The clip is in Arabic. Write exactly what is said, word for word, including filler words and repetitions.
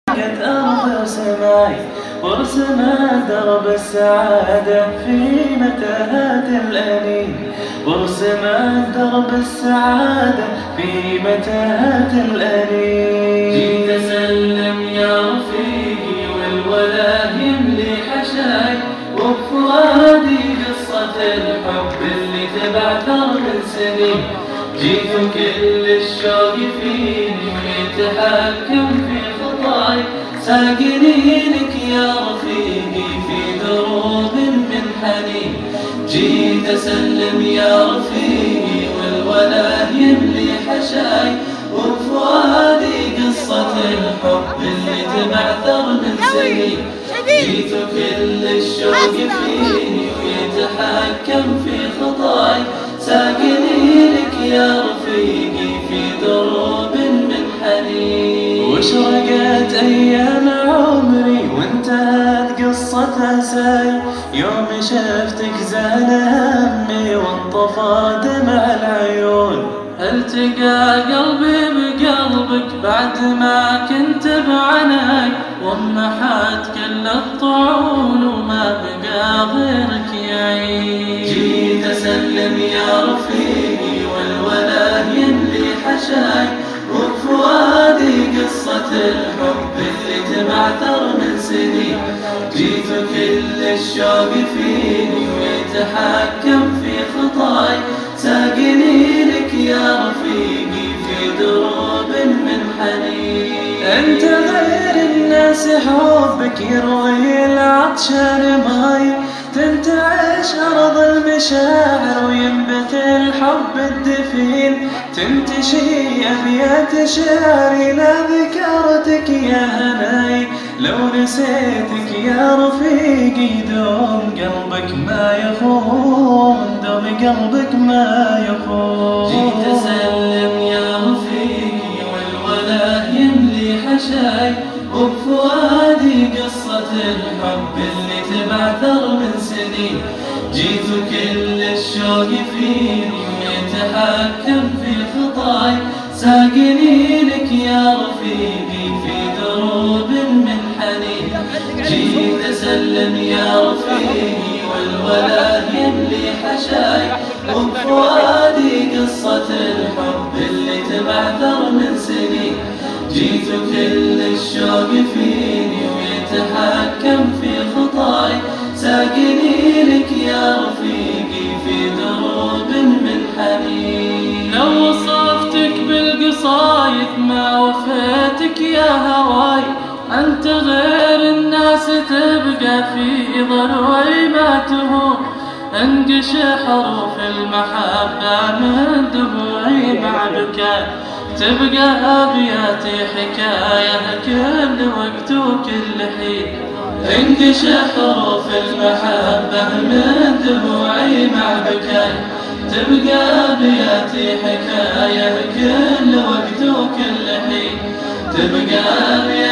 قد أرض سماي ورسمت درب السعادة في متاهات الأنين، ورسمت درب السعادة في متاهات الأنين. جيت أسلم يا رفيقي والولا يملي حشاي، وبفؤادي قصة الحب اللي تبعثر من سنين. جيت وكل الشوق فيني ويتحكم في خطاي، ساقني لك يا رفيقي في دروب من حنين. جيت أسلم يا رفيقي والولا يملي حشاي، وبفؤادي قصة الحب اللي تبعثر من سنين. جيت وكل الشوق فيني ويتحكم في خطاي، ساقني لك يا رفيقي في دروب من حنين. واشرقت أيام عمري وانتهت قصة أساي، يوم شفتك زال همي وانطفى دمع العيون. التقى قلبي بقلبك بعد ما كنت بعناي، ومحت كل الطعون وما بقى غيرك يعين. جيت أسلم يا رفيقي والولا يملي حشاي، وبفؤادي قصة الحب اللي تبعثر من سنين. جيت وكل الشوق فيني ويتحكم في خطاي، ساقني لك يا رفيقي في دروب من حنين. أنت غير الناس حبك يروي العطشان ماي، تنتعش أرض المشاعر وينبت الحب الدفين. تنتشي أبيات شعري لا ذكرتك يا هناي، لو نسيتك يا رفيقي دوم قلبك ما يخون، دوم قلبك ما يخون. جيت أسلم يا رفيقي والولا يملي حشاي، وبفؤادي قصة الحب اللي تبعثر من سنين. جيت وكل الشوق فيني ويتحكم في خطاي، ساقني لك يا رفيقي في دروب من حنين. جيت أسلم يا رفيقي والولا يملي حشاي، وبفؤادي قصة الحب اللي تبعثر من سنين. جيت وكل الشوق فيني ويتحكم في خطاي، ساقني لك يا رفيقي في دروب من حنين. لو وصفتك بالقصايد ما وفيتك يا هواي، أنت غير الناس تبقى في ضلوي ما تهون. انقش حروف المحبة من دموعي مع بكاء، تبقى أبياتي حكاية كل وقت وكل حين. انقش حروف المحبة من دموعي مع بكاء، تبقى أبياتي حكاية كل وقت وكل حين. تبقى أبياتي